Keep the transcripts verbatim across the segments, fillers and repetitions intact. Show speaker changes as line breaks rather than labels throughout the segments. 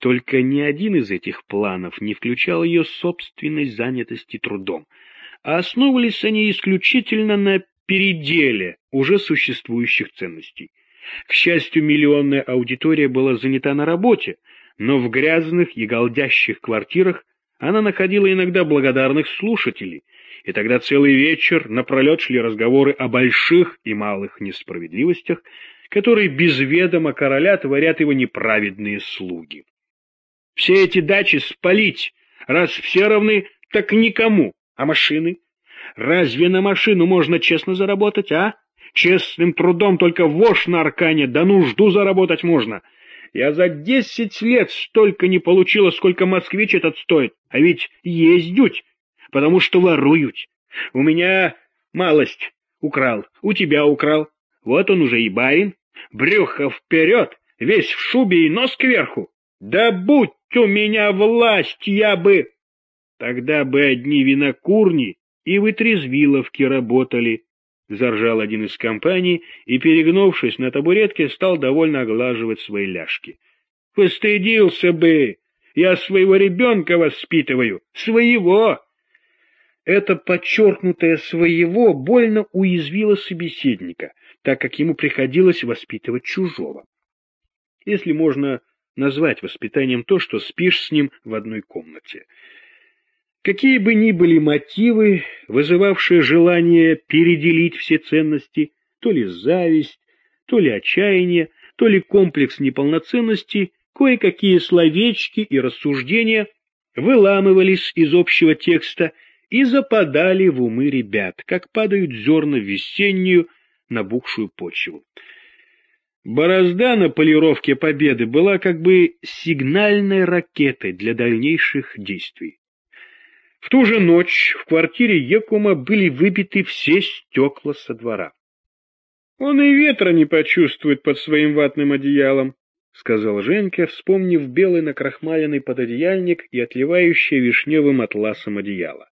Только ни один из этих планов не включал ее собственной занятости трудом, а основывались они исключительно на переделе уже существующих ценностей. К счастью, миллионная аудитория была занята на работе, но в грязных и голдящих квартирах она находила иногда благодарных слушателей, и тогда целый вечер напролет шли разговоры о больших и малых несправедливостях, которые без ведома короля творят его неправедные слуги. Все эти дачи спалить, раз все равны, так никому, а машины? Разве на машину можно честно заработать, а? Честным трудом только вошь на аркане, да нужду заработать можно. Я за десять лет столько не получила, сколько москвич этот стоит, а ведь ездють, потому что воруют. У меня малость украл, у тебя украл, вот он уже и барин, брюхо вперед, весь в шубе и нос кверху. Да будь у меня власть, я бы... Тогда бы одни винокурни и вытрезвиловки работали, — заржал один из компаний и, перегнувшись на табуретке, стал довольно оглаживать свои ляжки. — Постыдился бы! Я своего ребенка воспитываю! Своего! Это подчеркнутое «своего» больно уязвило собеседника, так как ему приходилось воспитывать чужого. Если можно назвать воспитанием то, что спишь с ним в одной комнате. Какие бы ни были мотивы, вызывавшие желание переделить все ценности, то ли зависть, то ли отчаяние, то ли комплекс неполноценности, кое-какие словечки и рассуждения выламывались из общего текста и западали в умы ребят, как падают зерна в весеннюю набухшую почву. Борозда на полировке победы была как бы сигнальной ракетой для дальнейших действий. В ту же ночь в квартире Екума были выбиты все стекла со двора. — Он и ветра не почувствует под своим ватным одеялом, — сказал Женька, вспомнив белый накрахмаленный пододеяльник и отливающее вишневым атласом одеяло.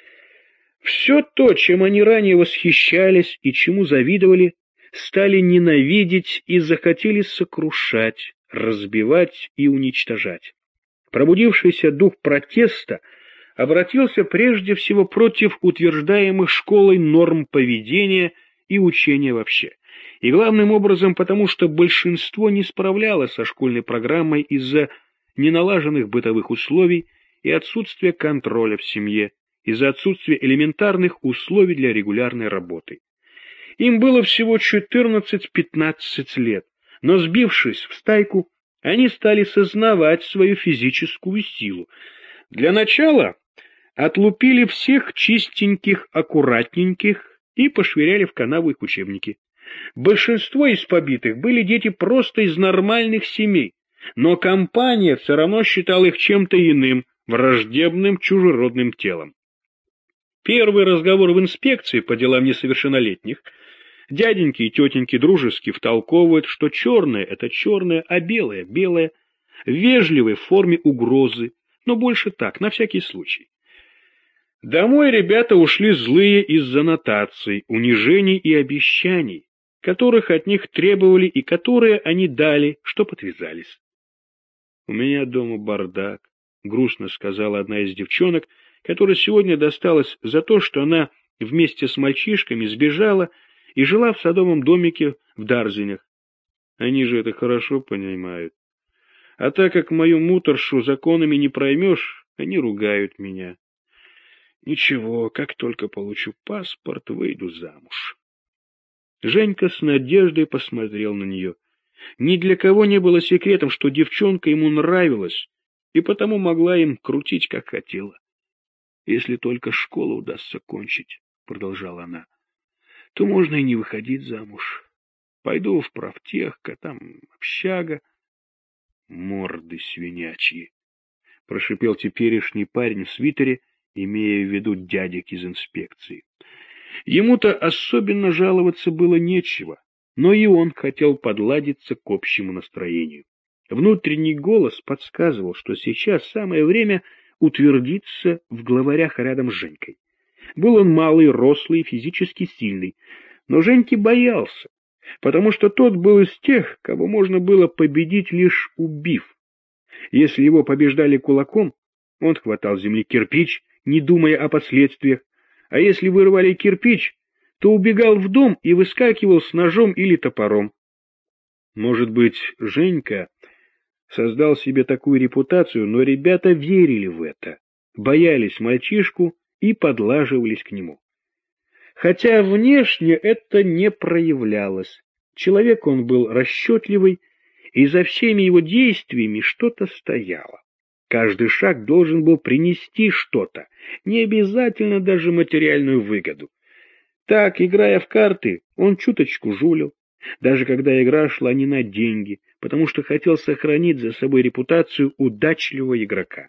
Все то, чем они ранее восхищались и чему завидовали, стали ненавидеть и захотели сокрушать, разбивать и уничтожать. Пробудившийся дух протеста обратился прежде всего против утверждаемых школой норм поведения и учения вообще, и главным образом потому, что большинство не справлялось со школьной программой из-за неналаженных бытовых условий и отсутствия контроля в семье, из-за отсутствия элементарных условий для регулярной работы. Им было всего четырнадцать-пятнадцать лет, но, сбившись в стайку, они стали сознавать свою физическую силу. Для начала отлупили всех чистеньких, аккуратненьких и пошвыряли в канаву их учебники. Большинство из побитых были дети просто из нормальных семей, но компания все равно считала их чем-то иным, враждебным чужеродным телом. Первый разговор в инспекции по делам несовершеннолетних дяденьки и тетеньки дружески втолковывают, что черное — это черное, а белое — белое, в вежливой форме угрозы, но больше так, на всякий случай. Домой ребята ушли злые из-за нотаций, унижений и обещаний, которых от них требовали и которые они дали, чтоб отвязались. — У меня дома бардак, — грустно сказала одна из девчонок, которая сегодня досталась за то, что она вместе с мальчишками сбежала и жила в садовом домике в Дарзинях. Они же это хорошо понимают. А так как мою муторшу законами не проймешь, они ругают меня. Ничего, как только получу паспорт, выйду замуж. Женька с надеждой посмотрел на нее. Ни для кого не было секретом, что девчонка ему нравилась, и потому могла им крутить, как хотела. — Если только школу удастся кончить, — продолжала она, — то можно и не выходить замуж. Пойду в профтех-ка, там общага. — Морды свинячьи, — прошипел теперешний парень в свитере, имея в виду дядек из инспекции. Ему-то особенно жаловаться было нечего, но и он хотел подладиться к общему настроению. Внутренний голос подсказывал, что сейчас самое время утвердиться в главарях рядом с Женькой. Был он малый, рослый, физически сильный, но Женьки боялся, потому что тот был из тех, кого можно было победить, лишь убив. Если его побеждали кулаком, он хватал с земли кирпич, не думая о последствиях, а если вырвали кирпич, то убегал в дом и выскакивал с ножом или топором. Может быть, Женька создал себе такую репутацию, но ребята верили в это, боялись мальчишку и подлаживались к нему. Хотя внешне это не проявлялось. Человек он был расчетливый, и за всеми его действиями что-то стояло. Каждый шаг должен был принести что-то, не обязательно даже материальную выгоду. Так, играя в карты, он чуточку жулил, даже когда игра шла не на деньги, потому что хотел сохранить за собой репутацию удачливого игрока.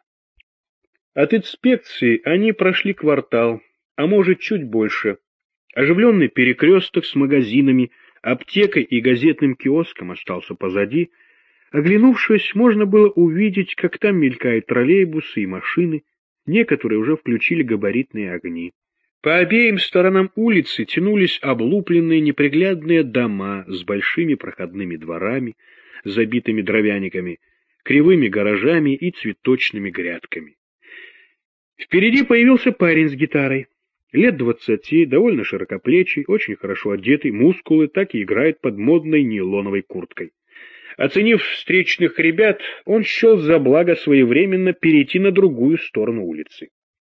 От инспекции они прошли квартал, а может чуть больше. Оживленный перекресток с магазинами, аптекой и газетным киоском остался позади. Оглянувшись, можно было увидеть, как там мелькают троллейбусы и машины, некоторые уже включили габаритные огни. По обеим сторонам улицы тянулись облупленные неприглядные дома с большими проходными дворами, забитыми дровяниками, кривыми гаражами и цветочными грядками. Впереди появился парень с гитарой. Лет двадцати, довольно широкоплечий, очень хорошо одетый, мускулы так и играют под модной нейлоновой курткой. Оценив встречных ребят, он счел за благо своевременно перейти на другую сторону улицы.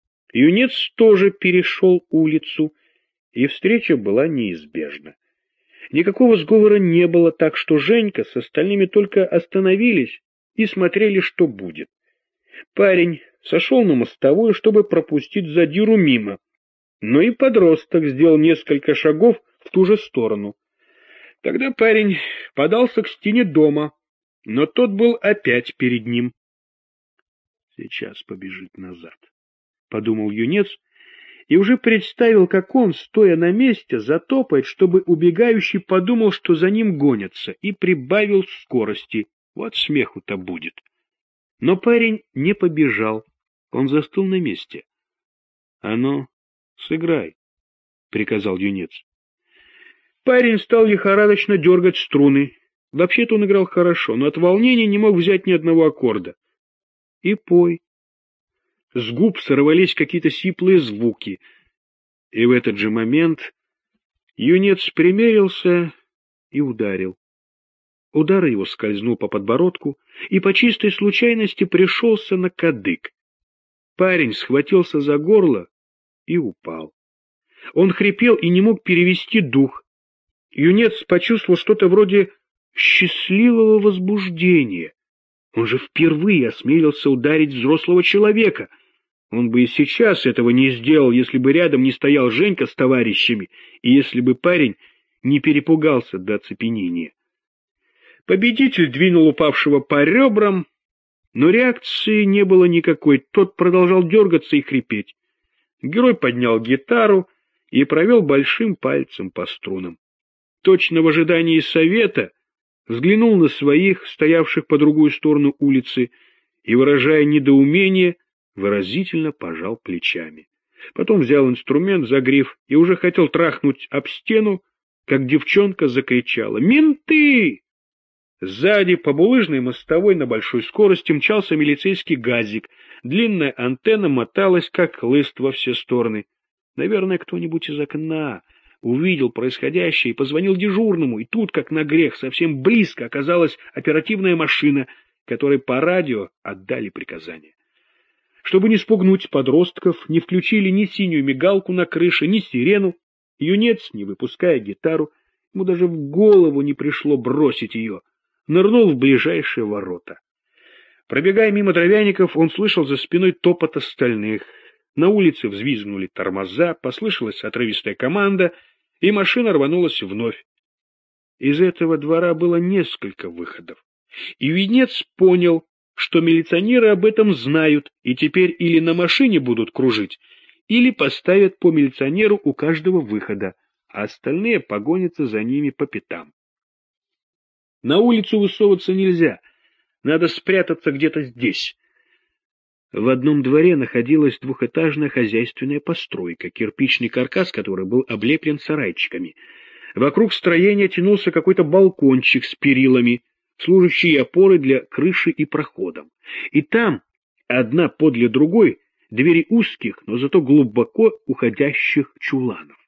Юнец тоже перешел улицу, и встреча была неизбежна. Никакого сговора не было, так что Женька с остальными только остановились и смотрели, что будет. Парень сошел на мостовую, чтобы пропустить задиру мимо, но и подросток сделал несколько шагов в ту же сторону. Тогда парень подался к стене дома, но тот был опять перед ним. «Сейчас побежит назад», — подумал юнец, и уже представил, как он, стоя на месте, затопает, чтобы убегающий подумал, что за ним гонятся, и прибавил скорости. Вот смеху-то будет. Но парень не побежал, он застыл на месте. — А ну, сыграй, — приказал юнец. Парень стал лихорадочно дергать струны. Вообще-то он играл хорошо, но от волнения не мог взять ни одного аккорда. И пой. С губ сорвались какие-то сиплые звуки. И в этот же момент юнец примерился и ударил. Удар его скользнул по подбородку и по чистой случайности пришелся на кадык. Парень схватился за горло и упал. Он хрипел и не мог перевести дух. Юнец почувствовал что-то вроде счастливого возбуждения. Он же впервые осмелился ударить взрослого человека. Он бы и сейчас этого не сделал, если бы рядом не стоял Женька с товарищами, и если бы парень не перепугался до оцепенения. Победитель двинул упавшего по ребрам, но реакции не было никакой, тот продолжал дергаться и хрипеть. Герой поднял гитару и провел большим пальцем по струнам. Точно в ожидании совета взглянул на своих, стоявших по другую сторону улицы, и, выражая недоумение, выразительно пожал плечами. Потом взял инструмент за гриф и уже хотел трахнуть об стену, как девчонка закричала: «Менты!» Сзади по булыжной мостовой на большой скорости мчался милицейский газик. Длинная антенна моталась, как хлыст, во все стороны. Наверное, кто-нибудь из окна увидел происходящее и позвонил дежурному, и тут, как на грех, совсем близко оказалась оперативная машина, которой по радио отдали приказание. Чтобы не спугнуть подростков, не включили ни синюю мигалку на крыше, ни сирену. Юнец, не выпуская гитару, ему даже в голову не пришло бросить ее, нырнул в ближайшие ворота. Пробегая мимо дровяников, он слышал за спиной топот остальных. На улице взвизгнули тормоза, послышалась отрывистая команда, и машина рванулась вновь. Из этого двора было несколько выходов. И юнец понял, что милиционеры об этом знают, и теперь или на машине будут кружить, или поставят по милиционеру у каждого выхода, а остальные погонятся за ними по пятам. На улицу высовываться нельзя, надо спрятаться где-то здесь. В одном дворе находилась двухэтажная хозяйственная постройка, кирпичный каркас которой был облеплен сарайчиками. Вокруг строения тянулся какой-то балкончик с перилами. служащие опорой для крыши и проходом. И там, одна подле другой, двери узких, но зато глубоко уходящих чуланов.